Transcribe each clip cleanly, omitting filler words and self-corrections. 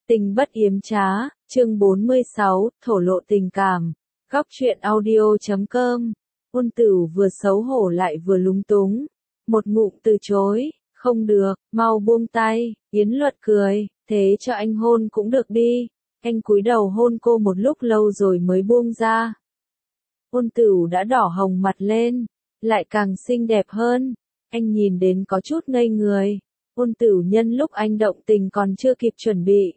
Tình bất yếm trá, chương 46, thổ lộ tình cảm. Góc truyện audio.com. Ôn Tử vừa xấu hổ lại vừa lúng túng. Một ngụm từ chối, không được, mau buông tay. Yến Luật cười, thế cho anh hôn cũng được đi. Anh cúi đầu hôn cô một lúc lâu rồi mới buông ra. Ôn Tử đã đỏ hồng mặt lên, lại càng xinh đẹp hơn. Anh nhìn đến có chút ngây người. Ôn Tử nhân lúc anh động tình còn chưa kịp chuẩn bị,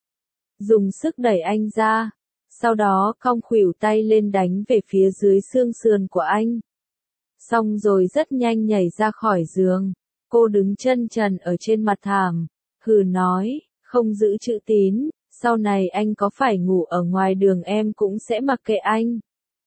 dùng sức đẩy anh ra, sau đó cong khuỷu tay lên đánh về phía dưới xương sườn của anh. Xong rồi rất nhanh nhảy ra khỏi giường. Cô đứng chân trần ở trên mặt thảm, hừ nói, không giữ chữ tín, sau này anh có phải ngủ ở ngoài đường em cũng sẽ mặc kệ anh.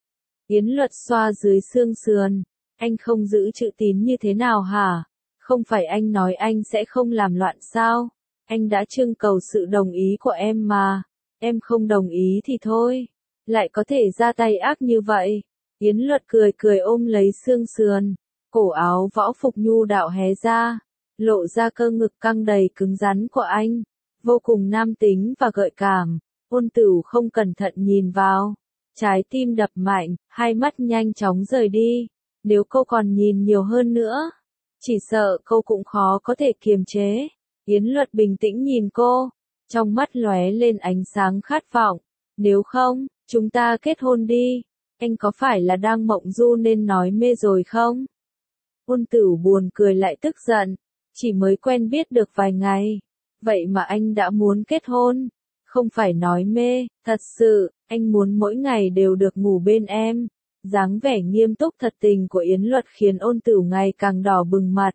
Yến Luật xoa dưới xương sườn, anh không giữ chữ tín như thế nào hả? Không phải anh nói anh sẽ không làm loạn sao? Anh đã trưng cầu sự đồng ý của em mà. Em không đồng ý thì thôi. Lại có thể ra tay ác như vậy. Yến Luật cười cười ôm lấy xương sườn. Cổ áo võ phục nhu đạo hé ra. Lộ ra cơ ngực căng đầy cứng rắn của anh. Vô cùng nam tính và gợi cảm. Ôn Tử không cẩn thận nhìn vào. Trái tim đập mạnh, hai mắt nhanh chóng rời đi. Nếu cô còn nhìn nhiều hơn nữa, chỉ sợ cô cũng khó có thể kiềm chế. Yến Luật bình tĩnh nhìn cô, trong mắt lóe lên ánh sáng khát vọng. Nếu không, chúng ta kết hôn đi. Anh có phải là đang mộng du nên nói mê rồi không? Ôn Tử buồn cười lại tức giận. Chỉ mới quen biết được vài ngày. Vậy mà anh đã muốn kết hôn. Không phải nói mê, thật sự, anh muốn mỗi ngày đều được ngủ bên em. Dáng vẻ nghiêm túc thật tình của Yến Luật khiến Ôn Tử ngày càng đỏ bừng mặt.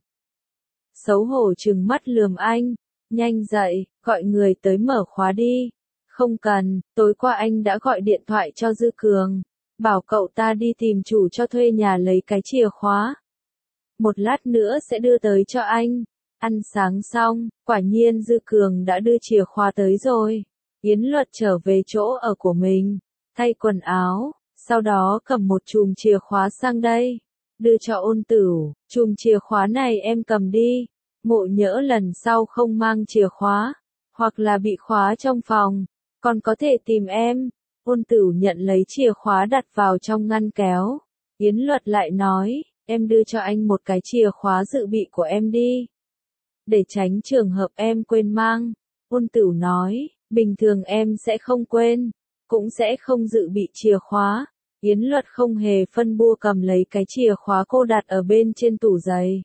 Xấu hổ trừng mắt lườm anh. Nhanh dậy, gọi người tới mở khóa đi. Không cần, tối qua anh đã gọi điện thoại cho Dư Cường. Bảo cậu ta đi tìm chủ cho thuê nhà lấy cái chìa khóa. Một lát nữa sẽ đưa tới cho anh. Ăn sáng xong, quả nhiên Dư Cường đã đưa chìa khóa tới rồi. Yến Luật trở về chỗ ở của mình, thay quần áo, sau đó cầm một chùm chìa khóa sang đây. Đưa cho Ôn Tử, chùm chìa khóa này em cầm đi. Ngộ nhỡ lần sau không mang chìa khóa, hoặc là bị khóa trong phòng, còn có thể tìm em. Ôn Tử nhận lấy chìa khóa đặt vào trong ngăn kéo. Yến Luật lại nói, em đưa cho anh một cái chìa khóa dự bị của em đi. Để tránh trường hợp em quên mang. Ôn Tử nói, bình thường em sẽ không quên, cũng sẽ không dự bị chìa khóa. Yến Luật không hề phân bua cầm lấy cái chìa khóa cô đặt ở bên trên tủ giày.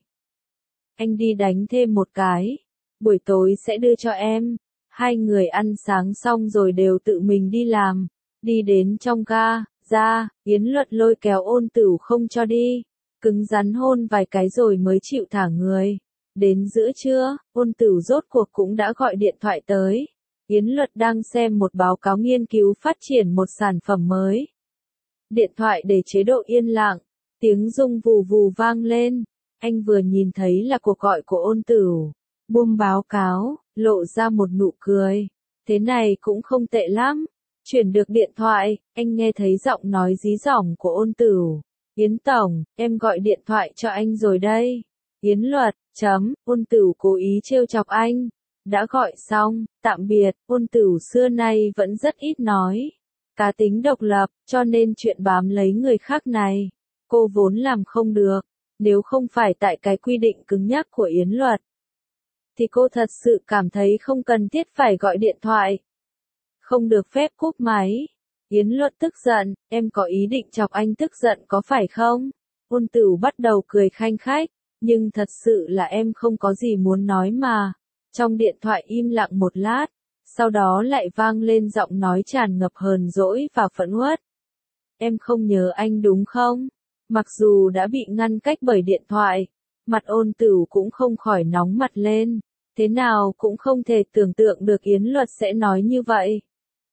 Anh đi đánh thêm một cái. Buổi tối sẽ đưa cho em. Hai người ăn sáng xong rồi đều tự mình đi làm. Đi đến trong ga, ra, Yến Luật lôi kéo Ôn Tử không cho đi. Cứng rắn hôn vài cái rồi mới chịu thả người. Đến giữa trưa, Ôn Tử rốt cuộc cũng đã gọi điện thoại tới. Yến Luật đang xem một báo cáo nghiên cứu phát triển một sản phẩm mới. Điện thoại để chế độ yên lặng. Tiếng rung vù vù vang lên. Anh vừa nhìn thấy là cuộc gọi của Ôn Tử. Buông báo cáo, lộ ra một nụ cười. Thế này cũng không tệ lắm. Chuyển được điện thoại, anh nghe thấy giọng nói dí dỏm của Ôn Tử. Yến Tổng, em gọi điện thoại cho anh rồi đây. Yến Luật, Ôn Tử cố ý trêu chọc anh. Đã gọi xong, tạm biệt. Ôn Tử xưa nay vẫn rất ít nói. Cá tính độc lập, cho nên chuyện bám lấy người khác này, cô vốn làm không được. Nếu không phải tại cái quy định cứng nhắc của Yến Luật, thì cô thật sự cảm thấy không cần thiết phải gọi điện thoại. Không được phép cúp máy. Yến Luật tức giận, em có ý định chọc anh tức giận có phải không? Ôn Tử bắt đầu cười khanh khách, nhưng thật sự là em không có gì muốn nói mà. Trong điện thoại im lặng một lát, sau đó lại vang lên giọng nói tràn ngập hờn dỗi và phẫn uất. Em không nhớ anh đúng không? Mặc dù đã bị ngăn cách bởi điện thoại, mặt Ôn Tử cũng không khỏi nóng mặt lên. Thế nào cũng không thể tưởng tượng được Yến Luật sẽ nói như vậy.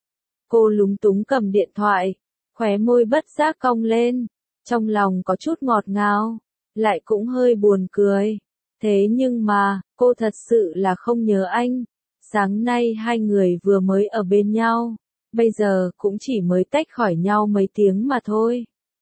Cô lúng túng cầm điện thoại, khóe môi bất giác cong lên. Trong lòng có chút ngọt ngào, lại cũng hơi buồn cười. Thế nhưng mà, cô thật sự là không nhớ anh. Sáng nay hai người vừa mới ở bên nhau, bây giờ cũng chỉ mới tách khỏi nhau mấy tiếng mà thôi.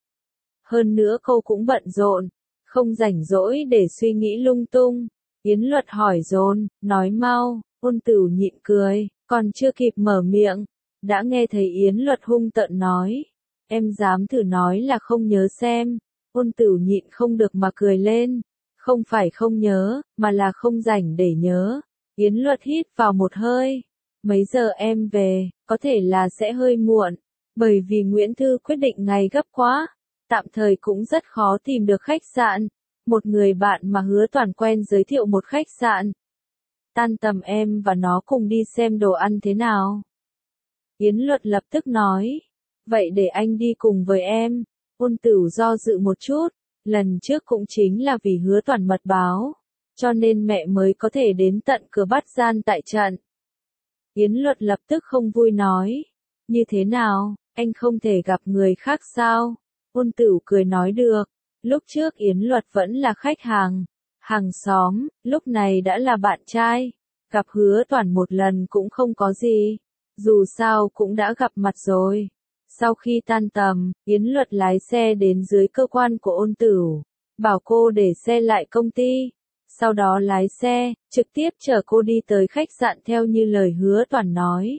Hơn nữa cô cũng bận rộn, không rảnh rỗi để suy nghĩ lung tung. Yến Luật hỏi dồn, nói mau. Ôn Tử nhịn cười, Còn chưa kịp mở miệng, đã nghe thấy Yến Luật hung tợn nói. Em dám thử nói là không nhớ xem. Ôn Tử nhịn không được mà cười lên. Không phải không nhớ, mà là không rảnh để nhớ. Yến Luật hít vào một hơi. Mấy giờ em về, có thể là sẽ hơi muộn. Bởi vì Nguyễn Thư quyết định ngày gấp quá. Tạm thời cũng rất khó tìm được khách sạn. Một người bạn mà Hứa Toàn quen giới thiệu một khách sạn. Tan tầm em và nó cùng đi xem đồ ăn thế nào. Yến Luật lập tức nói. Vậy để anh đi cùng với em. Ôn Tử do dự một chút. Lần trước cũng chính là vì Hứa Toàn mật báo. Cho nên mẹ mới có thể đến tận cửa bắt gian tại trận. Yến Luật lập tức không vui nói. Như thế nào, anh không thể gặp người khác sao? Ôn Tử cười nói được. Lúc trước Yến Luật vẫn là khách hàng xóm, lúc này đã là bạn trai. Gặp Hứa Toàn một lần cũng không có gì. Dù sao cũng đã gặp mặt rồi. Sau khi tan tầm, Yến Luật lái xe đến dưới cơ quan của Ôn Tử. Bảo cô để xe lại công ty. Sau đó lái xe, trực tiếp chở cô đi tới khách sạn theo như lời Hứa Toàn nói.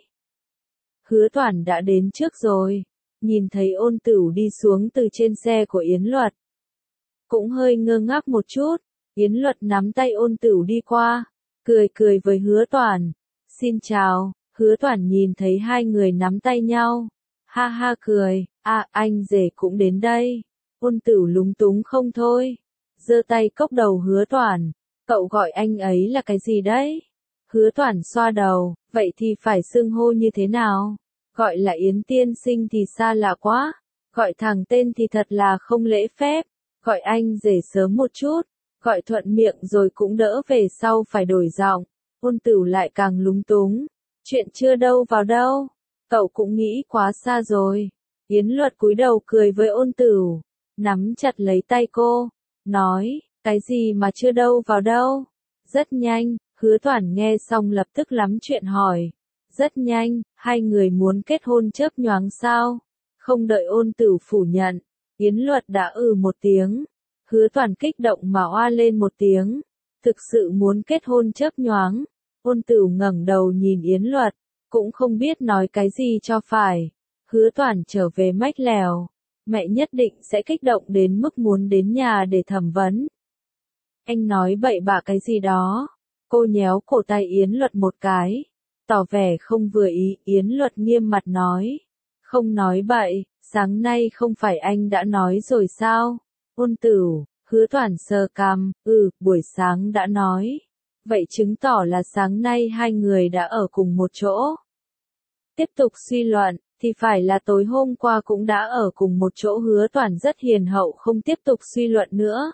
Hứa Toàn đã đến trước rồi. Nhìn thấy Ôn Tử đi xuống từ trên xe của Yến Luật. Cũng hơi ngơ ngác một chút. Yến Luật nắm tay Ôn Tử đi qua. Cười với Hứa Toàn. Xin chào. Hứa Toàn nhìn thấy hai người nắm tay nhau. Ha ha cười. À, anh rể cũng đến đây. Ôn Tử lúng túng không thôi. Giơ tay cốc đầu Hứa Toàn. Cậu gọi anh ấy là cái gì đấy? Hứa Toàn xoa đầu. Vậy thì phải xưng hô như thế nào? Gọi là Yến tiên sinh thì xa lạ quá. Gọi thẳng tên thì thật là không lễ phép. Gọi anh rể sớm một chút. Gọi thuận miệng rồi cũng đỡ về sau phải đổi giọng. Ôn Tử lại càng lúng túng. Chuyện chưa đâu vào đâu. Cậu cũng nghĩ quá xa rồi. Yến Luật cúi đầu cười với Ôn Tử. Nắm chặt lấy tay cô. Nói, cái gì mà chưa đâu vào đâu. Rất nhanh, Hứa Toàn nghe xong lập tức lắm chuyện hỏi. Rất nhanh, hai người muốn kết hôn chớp nhoáng sao? Không đợi Ôn Tử phủ nhận. Yến Luật đã một tiếng. Hứa Toàn kích động mà oa lên một tiếng. Thực sự muốn kết hôn chớp nhoáng. Ôn Tử ngẩng đầu nhìn Yến Luật. Cũng không biết nói cái gì cho phải. Hứa Toàn trở về mách lèo. Mẹ nhất định sẽ kích động đến mức muốn đến nhà để thẩm vấn. Anh nói bậy bạ cái gì đó. Cô nhéo cổ tay Yến Luật một cái. Tỏ vẻ không vừa ý. Yến Luật nghiêm mặt nói. Không nói bậy, sáng nay không phải anh đã nói rồi sao? Ôn Tử, Hứa Toàn sờ cằm. Buổi sáng đã nói. Vậy chứng tỏ là sáng nay hai người đã ở cùng một chỗ. Tiếp tục suy luận, thì phải là tối hôm qua cũng đã ở cùng một chỗ. Hứa Toàn rất hiền hậu không tiếp tục suy luận nữa.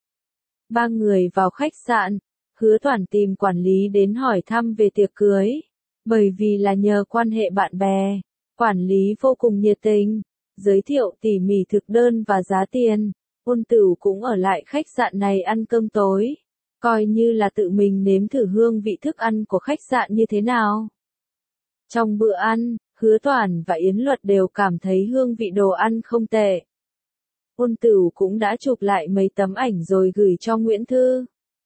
Ba người vào khách sạn, Hứa Toàn tìm quản lý đến hỏi thăm về tiệc cưới. Bởi vì là nhờ quan hệ bạn bè, quản lý vô cùng nhiệt tình, giới thiệu tỉ mỉ thực đơn và giá tiền. Ôn Tử cũng ở lại khách sạn này ăn cơm tối. Coi như là tự mình nếm thử hương vị thức ăn của khách sạn như thế nào. Trong bữa ăn, Hứa Toàn và Yến Luật đều cảm thấy hương vị đồ ăn không tệ. Ôn Tử cũng đã chụp lại mấy tấm ảnh rồi gửi cho Nguyễn Thư.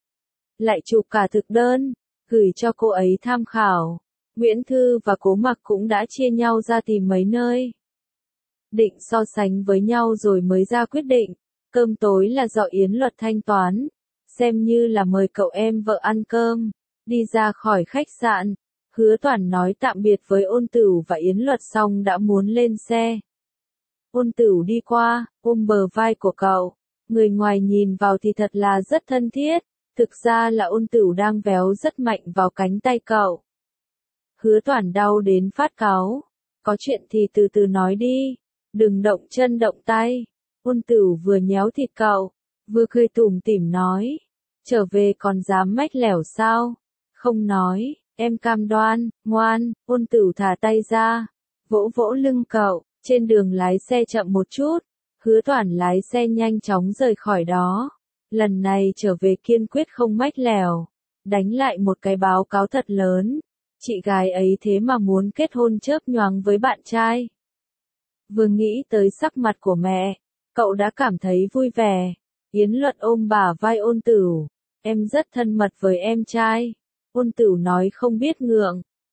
Lại chụp cả thực đơn, gửi cho cô ấy tham khảo. Nguyễn Thư và Cố Mặc cũng đã chia nhau ra tìm mấy nơi. Định so sánh với nhau rồi mới ra quyết định. Cơm tối là do Yến Luật thanh toán. Xem như là mời cậu em vợ ăn cơm. Đi ra khỏi khách sạn. Hứa Toàn nói tạm biệt với Ôn Tử và Yến Luật xong đã muốn lên xe. Ôn Tử đi qua, ôm bờ vai của cậu. Người ngoài nhìn vào thì thật là rất thân thiết. Thực ra là Ôn Tử đang véo rất mạnh vào cánh tay cậu. Hứa Toàn đau đến phát cáu. Có chuyện thì từ từ nói đi. Đừng động chân động tay. Ôn Tử vừa nhéo thịt cậu, vừa cười tủm tỉm nói. Trở về còn dám mách lẻo sao? Không nói, em cam đoan, ngoan. Ôn Tử thả tay ra, vỗ vỗ lưng cậu. Trên đường lái xe chậm một chút. Hứa Toàn lái xe nhanh chóng rời khỏi đó. Lần này trở về kiên quyết không mách lẻo. Đánh lại một cái báo cáo thật lớn. Chị gái ấy thế mà muốn kết hôn chớp nhoáng với bạn trai. Vừa nghĩ tới sắc mặt của mẹ, cậu đã cảm thấy vui vẻ. Yến Luật ôm bả vai Ôn Tử. Em rất thân mật với em trai. Ôn Tử nói không biết ngượng.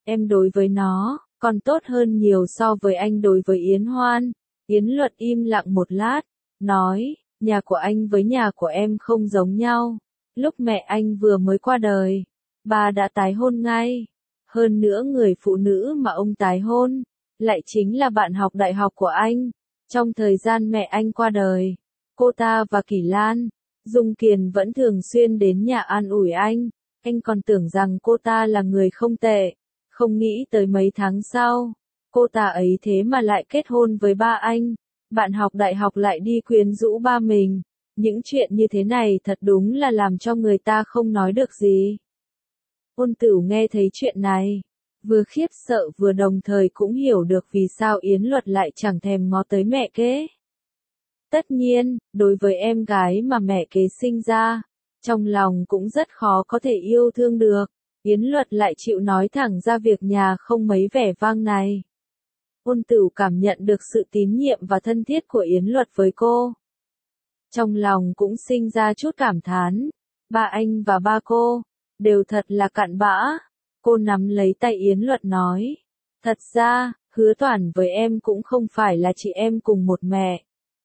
Em đối với nó, còn tốt hơn nhiều so với anh đối với Yến Hoan. Yến Luật im lặng một lát, nói, nhà của anh với nhà của em không giống nhau. Lúc mẹ anh vừa mới qua đời, bà đã tái hôn ngay. Hơn nữa người phụ nữ mà ông tái hôn, lại chính là bạn học đại học của anh. Trong thời gian mẹ anh qua đời, cô ta và Kỳ Lan, Dung Kiền vẫn thường xuyên đến nhà an ủi anh. Anh còn tưởng rằng cô ta là người không tệ. Không nghĩ tới mấy tháng sau, cô ta ấy thế mà lại kết hôn với ba anh. Bạn học đại học lại đi quyến rũ ba mình. Những chuyện như thế này thật đúng là làm cho người ta không nói được gì. Ôn Tửu nghe thấy chuyện này, vừa khiếp sợ vừa đồng thời cũng hiểu được vì sao Yến Luật lại chẳng thèm ngó tới mẹ kế. Tất nhiên, đối với em gái mà mẹ kế sinh ra, trong lòng cũng rất khó có thể yêu thương được. Yến Luật lại chịu nói thẳng ra việc nhà không mấy vẻ vang này. Ôn Tửu cảm nhận được sự tín nhiệm và thân thiết của Yến Luật với cô. Trong lòng cũng sinh ra chút cảm thán. Ba anh và ba cô, đều thật là cặn bã. Cô nắm lấy tay Yến Luật nói. Thật ra, Hứa Toản với em cũng không phải là chị em cùng một mẹ.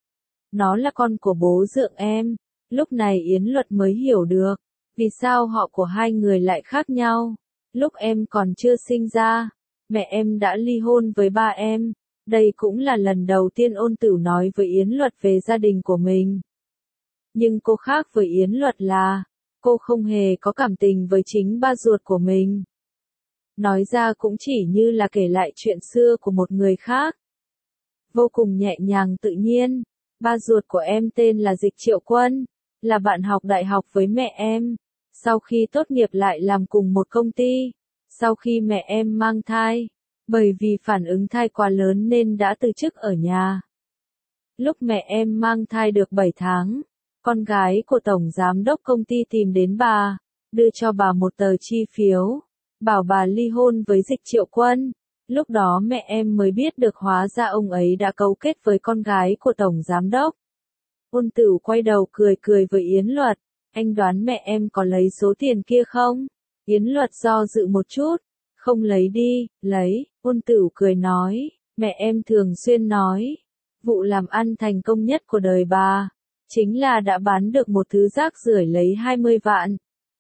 Nó là con của bố dượng em. Lúc này Yến Luật mới hiểu được, vì sao họ của hai người lại khác nhau. Lúc em còn chưa sinh ra, mẹ em đã ly hôn với ba em. Đây cũng là lần đầu tiên Ôn Tửu nói với Yến Luật về gia đình của mình. Nhưng cô khác với Yến Luật là, cô không hề có cảm tình với chính ba ruột của mình. Nói ra cũng chỉ như là kể lại chuyện xưa của một người khác. Vô cùng nhẹ nhàng tự nhiên. Ba ruột của em tên là Dịch Triệu Quân, là bạn học đại học với mẹ em. Sau khi tốt nghiệp lại làm cùng một công ty. Sau khi mẹ em mang thai, bởi vì phản ứng thai quá lớn nên đã từ chức ở nhà. Lúc mẹ em mang thai được 7 tháng, con gái của tổng giám đốc công ty tìm đến bà, đưa cho bà một tờ chi phiếu, bảo bà ly hôn với Dịch Triệu Quân. Lúc đó mẹ em mới biết được hóa ra ông ấy đã cấu kết với con gái của tổng giám đốc. Ôn Tửu quay đầu cười cười với Yến Luật, anh đoán mẹ em có lấy số tiền kia không? Yến Luật do dự một chút, không lấy đi, lấy. Ôn Tửu cười nói, mẹ em thường xuyên nói, vụ làm ăn thành công nhất của đời bà, chính là đã bán được một thứ rác rưởi lấy 20 vạn.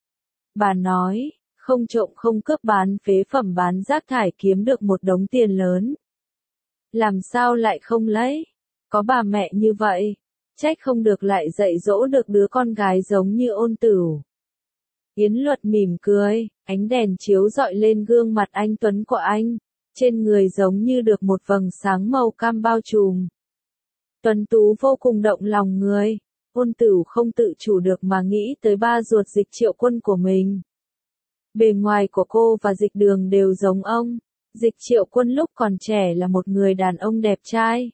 Bà nói, không trộm không cướp bán phế phẩm bán rác thải kiếm được một đống tiền lớn. Làm sao lại không lấy? Có bà mẹ như vậy, trách không được lại dạy dỗ được đứa con gái giống như Ôn Tửu. Yến Luật mỉm cười, ánh đèn chiếu rọi lên gương mặt anh tuấn của anh, trên người giống như được một vầng sáng màu cam bao trùm. Tuấn tú vô cùng động lòng người. Ôn Tửu không tự chủ được mà nghĩ tới ba ruột Dịch Triệu Quân của mình. Bề ngoài của cô và Dịch Đường đều giống ông. Dịch Triệu Quân lúc còn trẻ là một người đàn ông đẹp trai.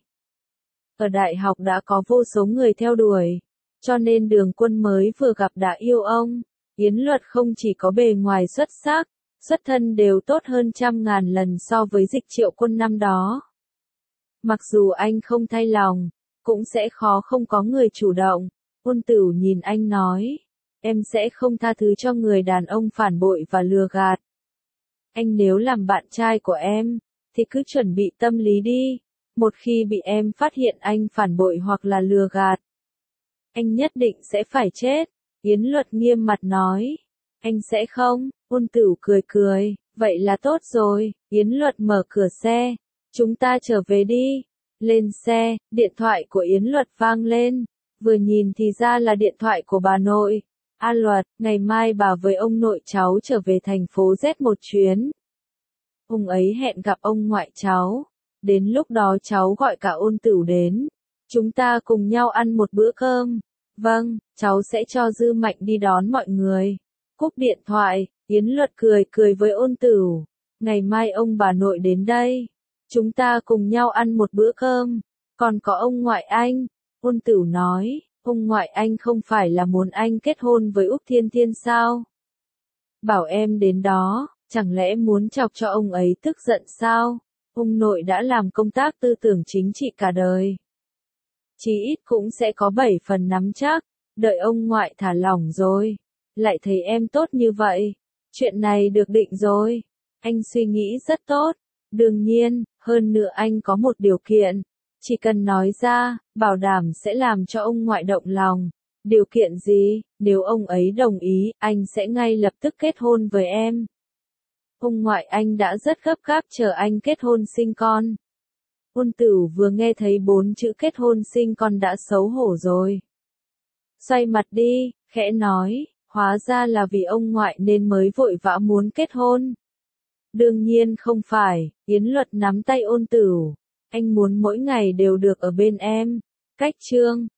Ở đại học đã có vô số người theo đuổi, cho nên Đường Quân mới vừa gặp đã yêu ông. Yến Luật không chỉ có bề ngoài xuất sắc, xuất thân đều tốt hơn 100.000 lần so với Dịch Triệu Quân năm đó. Mặc dù anh không thay lòng, cũng sẽ khó không có người chủ động. Ôn Tửu nhìn anh nói, em sẽ không tha thứ cho người đàn ông phản bội và lừa gạt. Anh nếu làm bạn trai của em, thì cứ chuẩn bị tâm lý đi. Một khi bị em phát hiện anh phản bội hoặc là lừa gạt, anh nhất định sẽ phải chết. Yến Luật nghiêm mặt nói, anh sẽ không. Ôn Tửu cười cười, vậy là tốt rồi. Yến Luật mở cửa xe, chúng ta trở về đi. Lên xe, điện thoại của Yến Luật vang lên, vừa nhìn thì ra là điện thoại của bà nội. A Luật, ngày mai bà với ông nội cháu trở về thành phố Z một chuyến. Ông ấy hẹn gặp ông ngoại cháu, đến lúc đó cháu gọi cả Ôn Tửu đến, chúng ta cùng nhau ăn một bữa cơm. Vâng, cháu sẽ cho Dư Mạnh đi đón mọi người. Cúp điện thoại, Yến Luật cười cười với Ôn Tửu, ngày mai ông bà nội đến đây, chúng ta cùng nhau ăn một bữa cơm. Còn có ông ngoại anh. Ôn Tửu nói, ông ngoại anh không phải là muốn anh kết hôn với Úc Thiên Thiên sao? Bảo em đến đó, chẳng lẽ muốn chọc cho ông ấy tức giận sao? Ông nội đã làm công tác tư tưởng chính trị cả đời, chí ít cũng sẽ có 7 phần nắm chắc. Đợi ông ngoại thả lỏng rồi, lại thấy em tốt như vậy, chuyện này được định rồi. Anh suy nghĩ rất tốt. Đương nhiên, hơn nữa anh có một điều kiện. Chỉ cần nói ra, bảo đảm sẽ làm cho ông ngoại động lòng. Điều kiện gì? Nếu ông ấy đồng ý, anh sẽ ngay lập tức kết hôn với em. Ông ngoại anh đã rất gấp gáp chờ anh kết hôn sinh con. Ôn Tử vừa nghe thấy 4 chữ kết hôn sinh con đã xấu hổ rồi. Xoay mặt đi, khẽ nói, hóa ra là vì ông ngoại nên mới vội vã muốn kết hôn. Đương nhiên không phải, Yến Luật nắm tay Ôn Tử. Anh muốn mỗi ngày đều được ở bên em. Cách chương